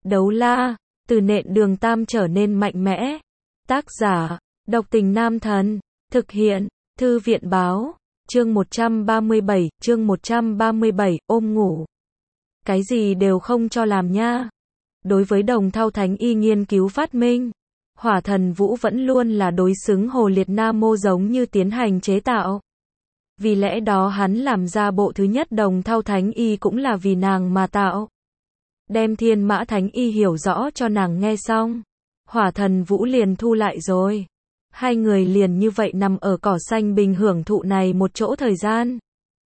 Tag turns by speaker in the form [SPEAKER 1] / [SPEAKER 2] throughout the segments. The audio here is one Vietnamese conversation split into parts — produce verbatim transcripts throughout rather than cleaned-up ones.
[SPEAKER 1] Đấu la, từ nện đường tam trở nên mạnh mẽ. Tác giả, độc tình nam thần. Thực hiện, thư viện báo. Chương một trăm ba mươi bảy, chương một trăm ba mươi bảy, ôm ngủ. Cái gì đều không cho làm nha. Đối với đồng thau thánh y nghiên cứu phát minh, Hỏa Thần Vũ vẫn luôn là đối xứng Hồ Liệt Na mô giống như tiến hành chế tạo. Vì lẽ đó hắn làm ra bộ thứ nhất đồng thau thánh y cũng là vì nàng mà tạo. Đem Thiên Mã Thánh Y hiểu rõ cho nàng nghe xong, Hỏa Thần Vũ liền thu lại rồi. Hai người liền như vậy nằm ở cỏ xanh bình hưởng thụ này một chỗ thời gian.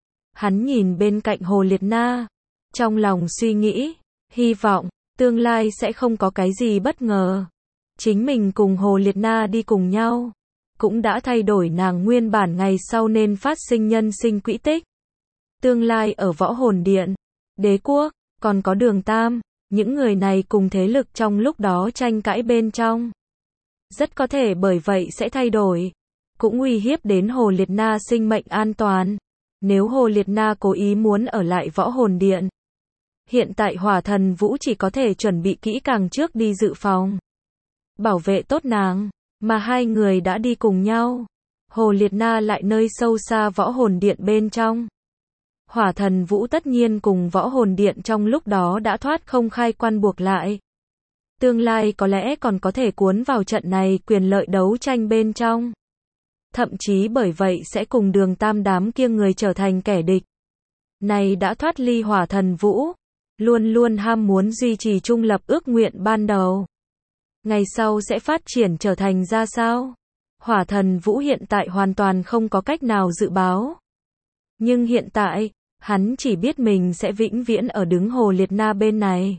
[SPEAKER 1] Hắn nhìn bên cạnh Hồ Liệt Na, trong lòng suy nghĩ, hy vọng, tương lai sẽ không có cái gì bất ngờ. Chính mình cùng Hồ Liệt Na đi cùng nhau, cũng đã thay đổi nàng nguyên bản ngày sau nên phát sinh nhân sinh quỹ tích. Tương lai ở Võ Hồn Điện, Đế Quốc, còn có Đường Tam, những người này cùng thế lực trong lúc đó tranh cãi bên trong. Rất có thể bởi vậy sẽ thay đổi, cũng uy hiếp đến Hồ Liệt Na sinh mệnh an toàn. Nếu Hồ Liệt Na cố ý muốn ở lại Võ Hồn Điện, hiện tại Hỏa Thần Vũ chỉ có thể chuẩn bị kỹ càng trước đi dự phòng, bảo vệ tốt nàng, mà hai người đã đi cùng nhau. Hồ Liệt Na lại nơi sâu xa Võ Hồn Điện bên trong. Hỏa Thần Vũ tất nhiên cùng Võ Hồn Điện trong lúc đó đã thoát không khai quan buộc lại. Tương lai có lẽ còn có thể cuốn vào trận này quyền lợi đấu tranh bên trong. Thậm chí bởi vậy sẽ cùng Đường Tam đám kia người trở thành kẻ địch. Này đã thoát ly Hỏa Thần Vũ, luôn luôn ham muốn duy trì trung lập ước nguyện ban đầu. Ngày sau sẽ phát triển trở thành ra sao? Hỏa Thần Vũ hiện tại hoàn toàn không có cách nào dự báo. Nhưng hiện tại, hắn chỉ biết mình sẽ vĩnh viễn ở đứng Hồ Liệt Na bên này.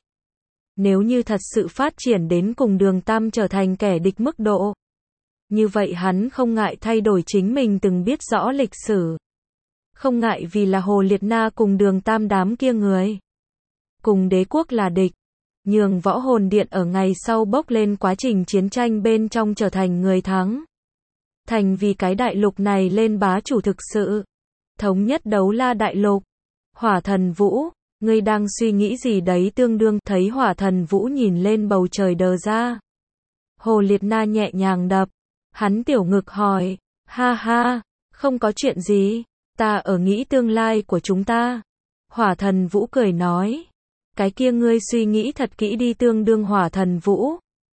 [SPEAKER 1] Nếu như thật sự phát triển đến cùng Đường Tam trở thành kẻ địch mức độ, như vậy hắn không ngại thay đổi chính mình từng biết rõ lịch sử. Không ngại vì là Hồ Liệt Na cùng Đường Tam đám kia người, cùng Đế Quốc là địch, nhường Võ Hồn Điện ở ngày sau bốc lên quá trình chiến tranh bên trong trở thành người thắng. Thành vì cái đại lục này lên bá chủ thực sự. Thống nhất đấu la đại lục. Hỏa Thần Vũ, ngươi đang suy nghĩ gì đấy? Tương đương thấy Hỏa Thần Vũ nhìn lên bầu trời đờ ra. Hồ Liệt Na nhẹ nhàng đập. Hắn tiểu ngực hỏi. Ha ha, không có chuyện gì. Ta ở nghĩ tương lai của chúng ta. Hỏa Thần Vũ cười nói. Cái kia ngươi suy nghĩ thật kỹ đi. Tương đương Hỏa Thần Vũ.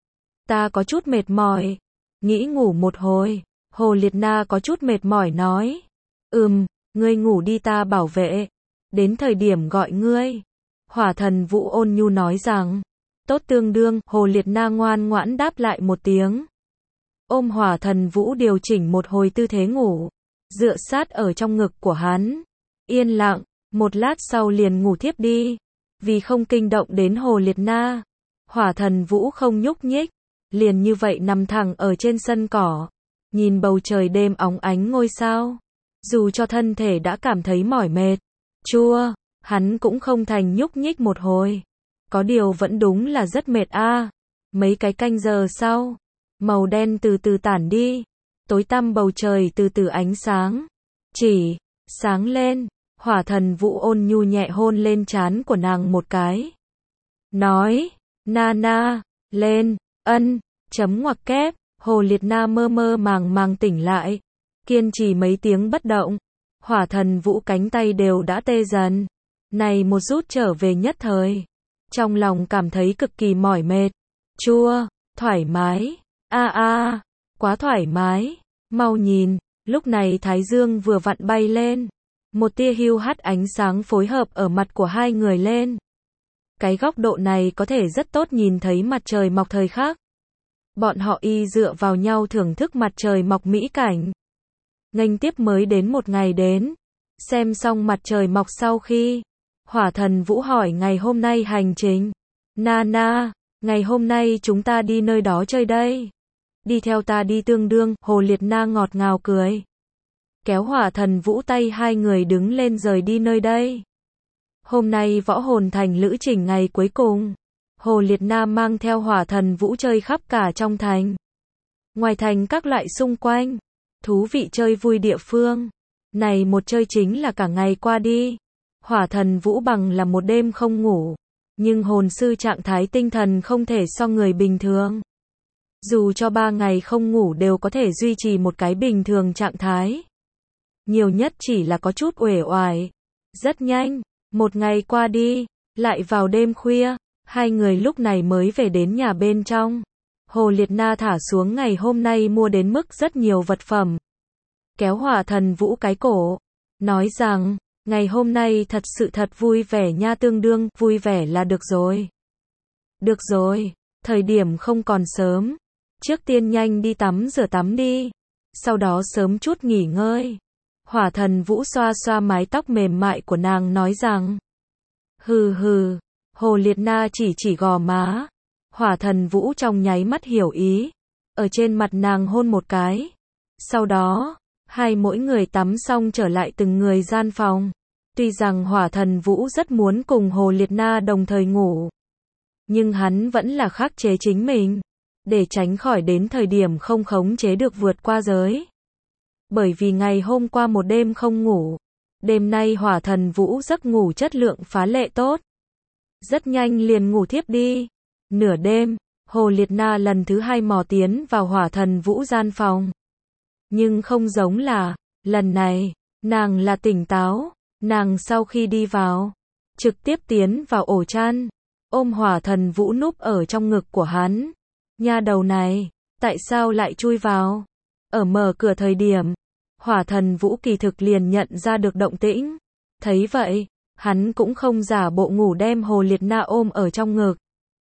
[SPEAKER 1] Ta có chút mệt mỏi. Nghĩ ngủ một hồi. Hồ Liệt Na có chút mệt mỏi nói. Ừm, ngươi ngủ đi ta bảo vệ. Đến thời điểm gọi ngươi. Hỏa Thần Vũ ôn nhu nói rằng. Tốt. Tương đương, Hồ Liệt Na ngoan ngoãn đáp lại một tiếng. Ôm Hỏa Thần Vũ điều chỉnh một hồi tư thế ngủ. Dựa sát ở trong ngực của hắn. Yên lặng, một lát sau liền ngủ thiếp đi. Vì không kinh động đến Hồ Liệt Na, Hỏa Thần Vũ không nhúc nhích. Liền như vậy nằm thẳng ở trên sân cỏ. Nhìn bầu trời đêm óng ánh ngôi sao. Dù cho thân thể đã cảm thấy mỏi mệt, chua, hắn cũng không thành nhúc nhích một hồi. Có điều vẫn đúng là rất mệt a. À. Mấy cái canh giờ sau, màu đen từ từ tản đi, tối tăm bầu trời từ từ ánh sáng, chỉ, sáng lên. Hỏa Thần Vũ ôn nhu nhẹ hôn lên trán của nàng một cái. Nói, na na, lên, ân, chấm ngoặc kép. Hồ Liệt Na mơ mơ màng màng tỉnh lại. Kiên trì mấy tiếng bất động. Hỏa Thần Vũ cánh tay đều đã tê dần. Này một rút trở về nhất thời. Trong lòng cảm thấy cực kỳ mỏi mệt. Chua, thoải mái. A a, quá thoải mái. Mau nhìn, lúc này Thái Dương vừa vặn bay lên. Một tia hưu hắt ánh sáng phối hợp ở mặt của hai người lên. Cái góc độ này có thể rất tốt nhìn thấy mặt trời mọc thời khắc. Bọn họ y dựa vào nhau thưởng thức mặt trời mọc mỹ cảnh. Nghênh tiếp mới đến một ngày đến. Xem xong mặt trời mọc sau khi, Hỏa Thần Vũ hỏi ngày hôm nay hành trình. Na na, ngày hôm nay chúng ta đi nơi đó chơi đây. Đi theo ta đi. Tương đương, Hồ Liệt Na ngọt ngào cười. Kéo Hỏa Thần Vũ tay hai người đứng lên rời đi nơi đây. Hôm nay Võ Hồn Thành lữ trình ngày cuối cùng. Hồ Liệt Na mang theo Hỏa Thần Vũ chơi khắp cả trong thành. Ngoài thành các loại xung quanh, thú vị chơi vui địa phương. Này một chơi chính là cả ngày qua đi. Hỏa Thần Vũ bằng là một đêm không ngủ. Nhưng hồn sư trạng thái tinh thần không thể so người bình thường. Dù cho ba ngày không ngủ đều có thể duy trì một cái bình thường trạng thái. Nhiều nhất chỉ là có chút uể oải. Rất nhanh, một ngày qua đi, lại vào đêm khuya, hai người lúc này mới về đến nhà bên trong. Hồ Liệt Na thả xuống ngày hôm nay mua đến mức rất nhiều vật phẩm. Kéo Hỏa Thần Vũ cái cổ, nói rằng, ngày hôm nay thật sự thật vui vẻ nha, tương đương, vui vẻ là được rồi. Được rồi, thời điểm không còn sớm. Trước tiên nhanh đi tắm rửa tắm đi. Sau đó sớm chút nghỉ ngơi. Hỏa Thần Vũ xoa xoa mái tóc mềm mại của nàng nói rằng. Hừ hừ, Hồ Liệt Na chỉ chỉ gò má. Hỏa Thần Vũ trong nháy mắt hiểu ý. Ở trên mặt nàng hôn một cái. Sau đó, hai mỗi người tắm xong trở lại từng người gian phòng. Tuy rằng Hỏa Thần Vũ rất muốn cùng Hồ Liệt Na đồng thời ngủ. Nhưng hắn vẫn là khắc chế chính mình. Để tránh khỏi đến thời điểm không khống chế được vượt qua giới. Bởi vì ngày hôm qua một đêm không ngủ. Đêm nay Hỏa Thần Vũ giấc ngủ chất lượng phá lệ tốt. Rất nhanh liền ngủ thiếp đi. Nửa đêm, Hồ Liệt Na lần thứ hai mò tiến vào Hỏa Thần Vũ gian phòng. Nhưng không giống là, lần này, nàng là tỉnh táo. Nàng sau khi đi vào, trực tiếp tiến vào ổ chăn, ôm Hỏa Thần Vũ núp ở trong ngực của hắn. Nha đầu này, tại sao lại chui vào? Ở mở cửa thời điểm, Hỏa Thần Vũ kỳ thực liền nhận ra được động tĩnh. Thấy vậy, hắn cũng không giả bộ ngủ đem Hồ Liệt Na ôm ở trong ngực.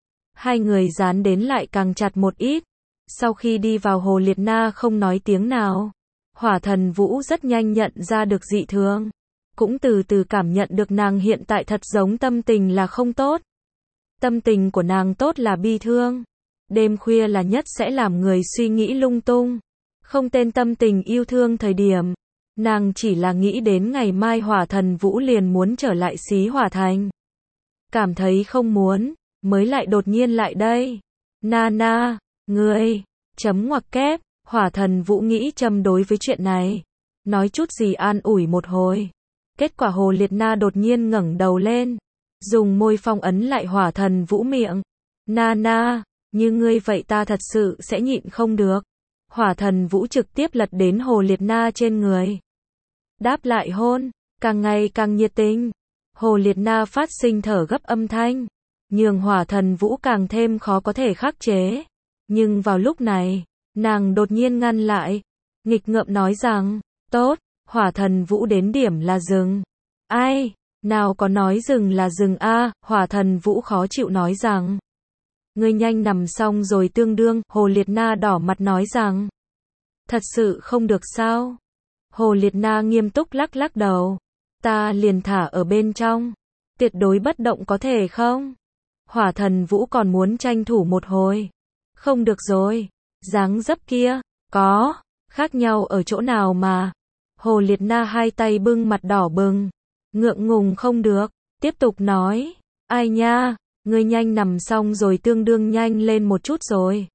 [SPEAKER 1] Hai người dán đến lại càng chặt một ít. Sau khi đi vào Hồ Liệt Na không nói tiếng nào. Hỏa Thần Vũ rất nhanh nhận ra được dị thường. Cũng từ từ cảm nhận được nàng hiện tại thật giống tâm tình là không tốt. Tâm tình của nàng tốt là bi thương. Đêm khuya là nhất sẽ làm người suy nghĩ lung tung. Không tên tâm tình yêu thương thời điểm. Nàng chỉ là nghĩ đến ngày mai Hỏa Thần Vũ liền muốn trở lại Xí Hỏa Thành. Cảm thấy không muốn, mới lại đột nhiên lại đây. Na na, ngươi, chấm ngoặc kép, Hỏa Thần Vũ nghĩ châm đối với chuyện này. Nói chút gì an ủi một hồi. Kết quả Hồ Liệt Na đột nhiên ngẩng đầu lên. Dùng môi phong ấn lại Hỏa Thần Vũ miệng. Na na, như ngươi vậy ta thật sự sẽ nhịn không được. Hỏa Thần Vũ trực tiếp lật đến Hồ Liệt Na trên người. Đáp lại hôn, càng ngày càng nhiệt tình. Hồ Liệt Na phát sinh thở gấp âm thanh. Nhường Hỏa Thần Vũ càng thêm khó có thể khắc chế. Nhưng vào lúc này, nàng đột nhiên ngăn lại. Nghịch ngợm nói rằng, tốt, Hỏa Thần Vũ đến điểm là dừng. Ai, nào có nói dừng là dừng a, à, Hỏa Thần Vũ khó chịu nói rằng. Ngươi nhanh nằm xong rồi tương đương, Hồ Liệt Na đỏ mặt nói rằng. Thật sự không được sao? Hồ Liệt Na nghiêm túc lắc lắc đầu. Ta liền thả ở bên trong. Tuyệt đối bất động có thể không? Hỏa Thần Vũ còn muốn tranh thủ một hồi. Không được rồi. Dáng dấp kia, có, khác nhau ở chỗ nào mà. Hồ Liệt Na hai tay bưng mặt đỏ bừng. Ngượng ngùng không được. Tiếp tục nói. Ai nha, ngươi nhanh nằm xong rồi tương đương nhanh lên một chút rồi.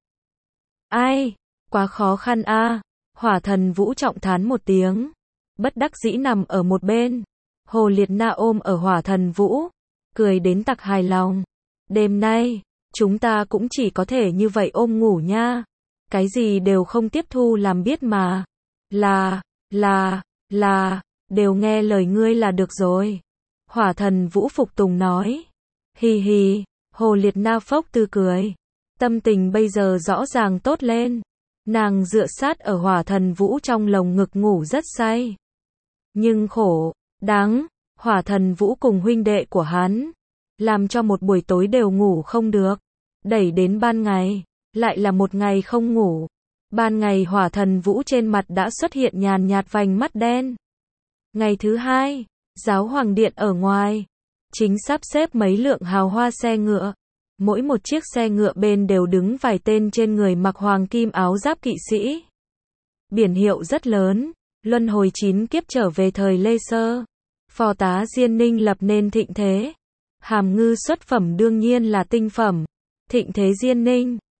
[SPEAKER 1] Ai, quá khó khăn a. À. Hỏa Thần Vũ trọng thán một tiếng. Bất đắc dĩ nằm ở một bên. Hồ Liệt Na ôm ở Hỏa Thần Vũ. Cười đến tặc hài lòng. Đêm nay, chúng ta cũng chỉ có thể như vậy ôm ngủ nha. Cái gì đều không tiếp thu làm biết mà. Là, là, là, đều nghe lời ngươi là được rồi. Hỏa Thần Vũ phục tùng nói. Hì hì, Hồ Liệt Na phốc tư cười. Tâm tình bây giờ rõ ràng tốt lên. Nàng dựa sát ở Hỏa Thần Vũ trong lồng ngực ngủ rất say. Nhưng khổ, đáng, Hỏa Thần Vũ cùng huynh đệ của hắn. Làm cho một buổi tối đều ngủ không được. Đẩy đến ban ngày, lại là một ngày không ngủ. Ban ngày Hỏa Thần Vũ trên mặt đã xuất hiện nhàn nhạt vành mắt đen. Ngày thứ hai, Giáo Hoàng Điện ở ngoài. Chính sắp xếp mấy lượng hào hoa xe ngựa. Mỗi một chiếc xe ngựa bên đều đứng vài tên trên người mặc hoàng kim áo giáp kỵ sĩ. Biển hiệu rất lớn, luân hồi chín kiếp trở về thời Lê Sơ. Phò tá Diên Ninh lập nên thịnh thế. Hàm ngư xuất phẩm đương nhiên là tinh phẩm. Thịnh thế Diên Ninh,